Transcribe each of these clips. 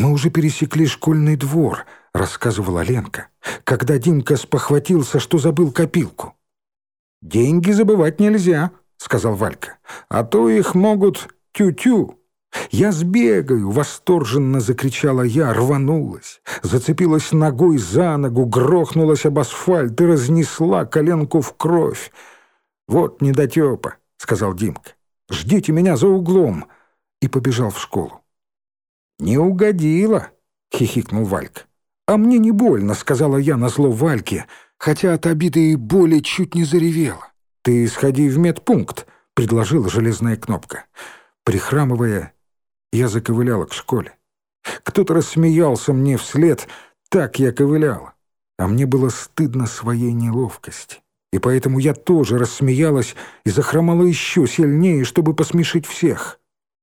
«Мы уже пересекли школьный двор», — рассказывала Ленка, когда Димка спохватился, что забыл копилку. «Деньги забывать нельзя», — сказал Валька, «а то их могут тю-тю». «Я сбегаю!» — восторженно закричала я, рванулась, зацепилась ногой за ногу, грохнулась об асфальт и разнесла коленку в кровь. «Вот недотепа», — сказал Димка, «ждите меня за углом», и побежал в школу. «Не угодила», — хихикнул Валька. «А мне не больно», — сказала я назло Вальке, хотя от обиды и боли чуть не заревела. «Ты сходи в медпункт», — предложила железная кнопка. Прихрамывая, я заковыляла к школе. Кто-то рассмеялся мне вслед, так я ковыляла. А мне было стыдно своей неловкости. И поэтому я тоже рассмеялась и захромала еще сильнее, чтобы посмешить всех.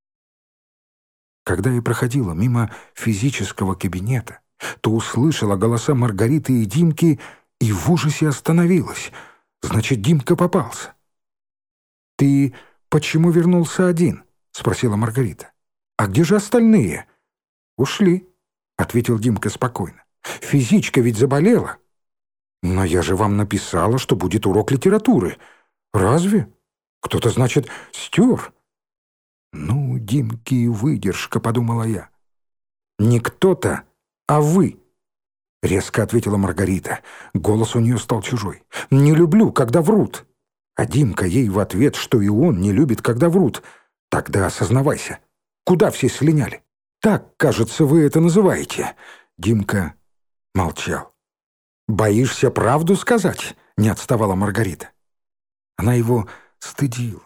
Когда я проходила мимо физического кабинета, то услышала голоса Маргариты и Димки и в ужасе остановилась. Значит, Димка попался. «Ты почему вернулся один?» — спросила Маргарита. «А где же остальные?» «Ушли», — ответил Димка спокойно. «Физичка ведь заболела». «Но я же вам написала, что будет урок литературы». «Разве? Кто-то, значит, стер?» «Ну, Димки и выдержка», — подумала я. «Не кто-то, а вы», — резко ответила Маргарита. Голос у нее стал чужой. «Не люблю, когда врут». А Димка ей в ответ, что и он не любит, когда врут. «Тогда осознавайся. Куда все слиняли? Так, кажется, вы это называете». Димка молчал. «Боишься правду сказать?» — не отставала Маргарита. Она его стыдила,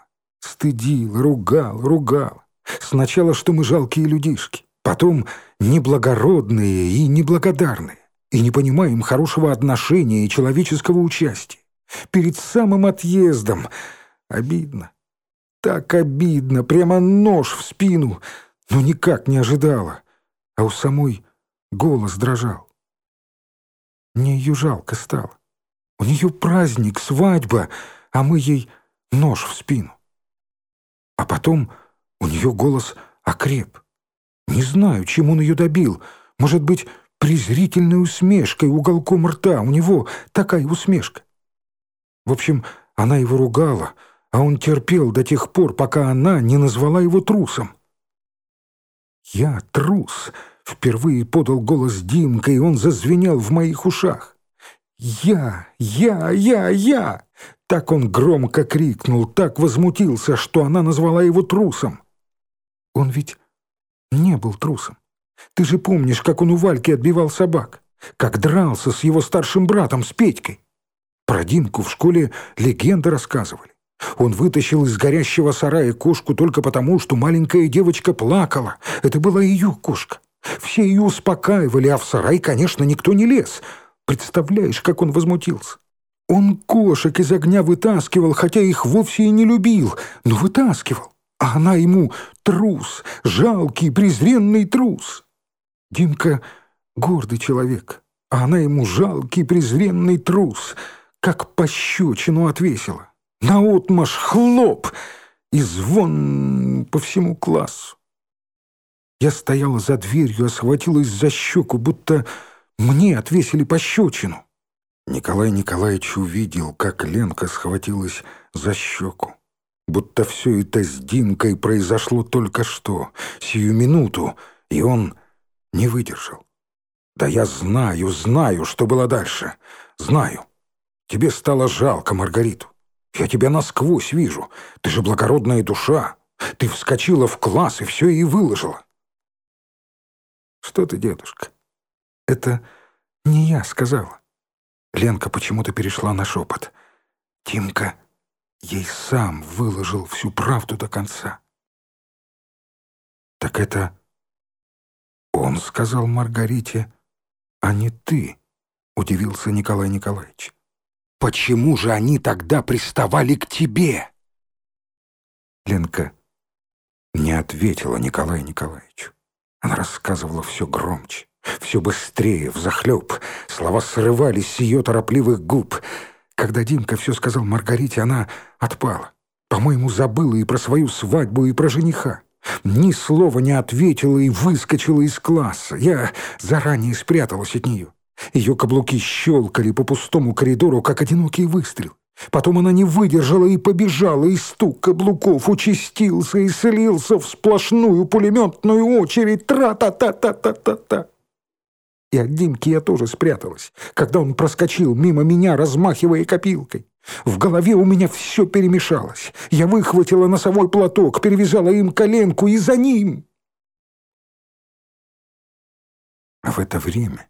ругала. Сначала, что мы жалкие людишки, потом неблагородные и неблагодарные, и не понимаем хорошего отношения и человеческого участия. Перед самым отъездом обидно. Так обидно, прямо нож в спину, но никак не ожидала. А у самой голос дрожал. Мне ее жалко стало. У нее праздник, свадьба, а мы ей нож в спину. А потом у нее голос окреп. Не знаю, чем он ее добил. Может быть, презрительной усмешкой, уголком рта. У него такая усмешка. В общем, она его ругала, а он терпел до тех пор, пока она не назвала его трусом. «Я трус», — впервые подал голос Димка, и он зазвенел в моих ушах. «Я! Так он громко крикнул, так возмутился, что она назвала его трусом. Он ведь не был трусом. Ты же помнишь, как он у Вальки отбивал собак, как дрался с его старшим братом, с Петькой. Про Димку в школе легенды рассказывали. Он вытащил из горящего сарая кошку только потому, что маленькая девочка плакала. Это была ее кошка. Все ее успокаивали, а в сарай, конечно, никто не лез. Представляешь, как он возмутился? Он кошек из огня вытаскивал, хотя их вовсе и не любил, но вытаскивал. А она ему трус, жалкий, презренный трус. Димка гордый человек, а она ему жалкий, презренный трус. Как пощечину отвесила. Наотмашь хлоп, и звон по всему классу. Я стояла за дверью, схватилась за щеку, будто мне отвесили пощечину. Николай Николаевич увидел, как Ленка схватилась за щеку. Будто все это с Димкой произошло только что, сию минуту, и он не выдержал. «Да я знаю, что было дальше. Знаю. Тебе стало жалко Маргариту. Я тебя насквозь вижу. Ты же благородная душа. Ты вскочила в класс и все ей выложила». «Что ты, дедушка? Это не я сказала». Ленка почему-то перешла на шепот. Димка ей сам выложил всю правду до конца. «Так это он сказал Маргарите, а не ты?» — удивился Николай Николаевич. «Почему же они тогда приставали к тебе?» Ленка не ответила Николаю Николаевичу. Она рассказывала все громче, все быстрее, взахлеб. Слова срывались с ее торопливых губ. Когда Димка все сказал Маргарите, она отпала. По-моему, забыла и про свою свадьбу, и про жениха. Ни слова не ответила и выскочила из класса. Я заранее спряталась от нее. Ее каблуки щелкали по пустому коридору, как одинокий выстрел. Потом она не выдержала и побежала, и стук каблуков участился и слился в сплошную пулеметную очередь. Тра-та-та-та-та-та-та. И от Димки я тоже спряталась, когда он проскочил мимо меня, размахивая копилкой. В голове у меня все перемешалось. Я выхватила носовой платок, перевязала им коленку и за ним. А в это время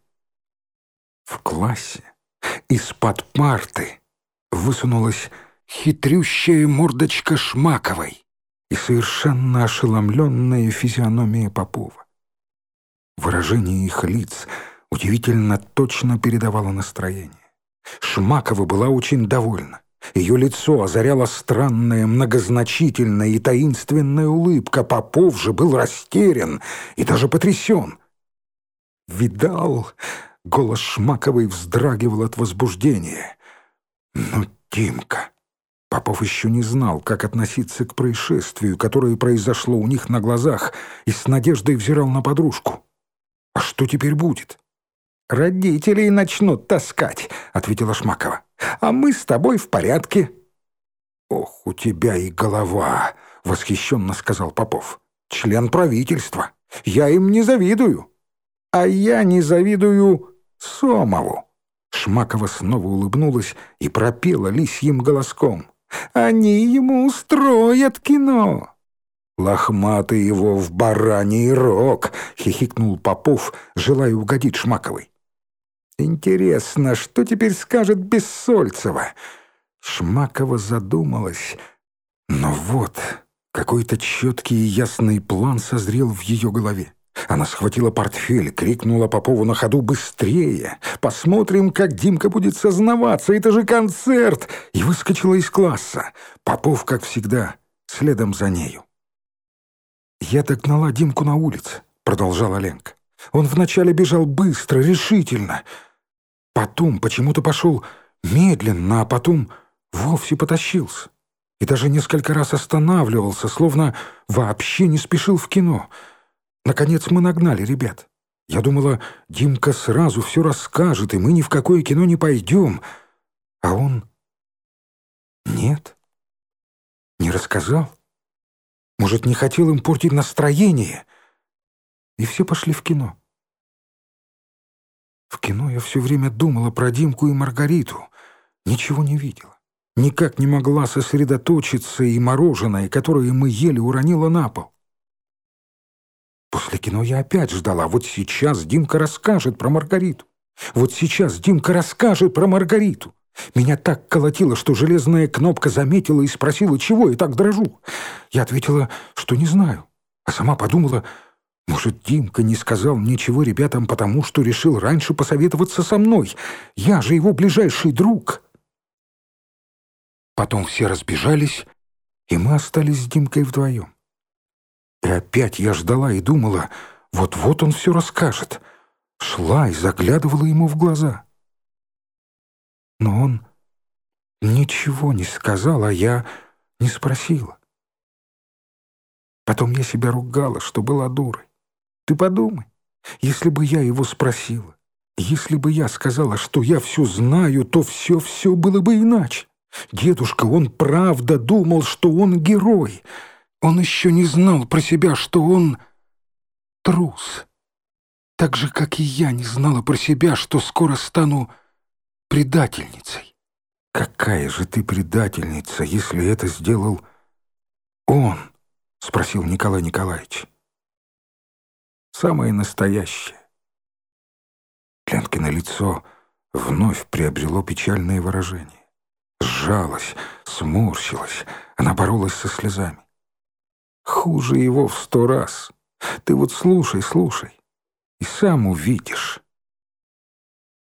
в классе из-под парты высунулась хитрющая мордочка Шмаковой и совершенно ошеломленная физиономия Попова. Выражение их лиц удивительно точно передавало настроение. Шмакова была очень довольна. Ее лицо озаряла странная, многозначительная и таинственная улыбка. Попов же был растерян и даже потрясен. «Видал?» — голос Шмаковой вздрагивал от возбуждения. «Ну, Димка!» Попов еще не знал, как относиться к происшествию, которое произошло у них на глазах, и с надеждой взирал на подружку. «А что теперь будет?» «Родителей начнут таскать», — ответила Шмакова. «А мы с тобой в порядке». «Ох, у тебя и голова», — восхищенно сказал Попов. «Член правительства. Я им не завидую». «А я не завидую Сомову». Шмакова снова улыбнулась и пропела лисьим голоском. «Они ему устроят кино». «Лохматый его в бараний рог», — хихикнул Попов, желая угодить Шмаковой. «Интересно, что теперь скажет Бессольцева?» Шмакова задумалась. Но вот какой-то четкий и ясный план созрел в ее голове. Она схватила портфель, крикнула Попову на ходу: «Быстрее! Посмотрим, как Димка будет сознаваться! Это же концерт!» И выскочила из класса. Попов, как всегда, следом за нею. «Я догнала Димку на улице», — продолжала Ленка. «Он вначале бежал быстро, решительно. Потом почему-то пошел медленно, а потом вовсе потащился. И даже несколько раз останавливался, словно вообще не спешил в кино. Наконец мы нагнали ребят. Я думала, Димка сразу все расскажет, и мы ни в какое кино не пойдем. А он... Нет, не рассказал. Может, не хотел им портить настроение. И все пошли в кино. В кино я все время думала про Димку и Маргариту. Ничего не видела. Никак не могла сосредоточиться, и мороженое, которое мы ели, уронила на пол. После кино я опять ждала. Вот сейчас Димка расскажет про Маргариту. Вот сейчас Димка расскажет про Маргариту. Меня так колотило, что железная кнопка заметила и спросила, чего я так дрожу. Я ответила, что не знаю. А сама подумала, может, Димка не сказал ничего ребятам, потому что решил раньше посоветоваться со мной. Я же его ближайший друг. Потом все разбежались, и мы остались с Димкой вдвоем. И опять я ждала и думала, вот-вот он все расскажет. Шла и заглядывала ему в глаза. Но он ничего не сказал, а я не спросила. Потом я себя ругала, что была дурой. Ты подумай, если бы я его спросила, если бы я сказала, что я все знаю, то все было бы иначе. Дедушка, он правда думал, что он герой. Он еще не знал про себя, что он трус. Так же, как и я не знала про себя, что скоро стану предательницей. «Какая же ты предательница, если это сделал он?» — спросил Николай Николаевич. «Самое настоящее». Ленкино лицо вновь приобрело печальное выражение. Сжалась, сморщилась, она боролась со слезами. «Хуже его в 100 раз. Ты вот слушай, и сам увидишь».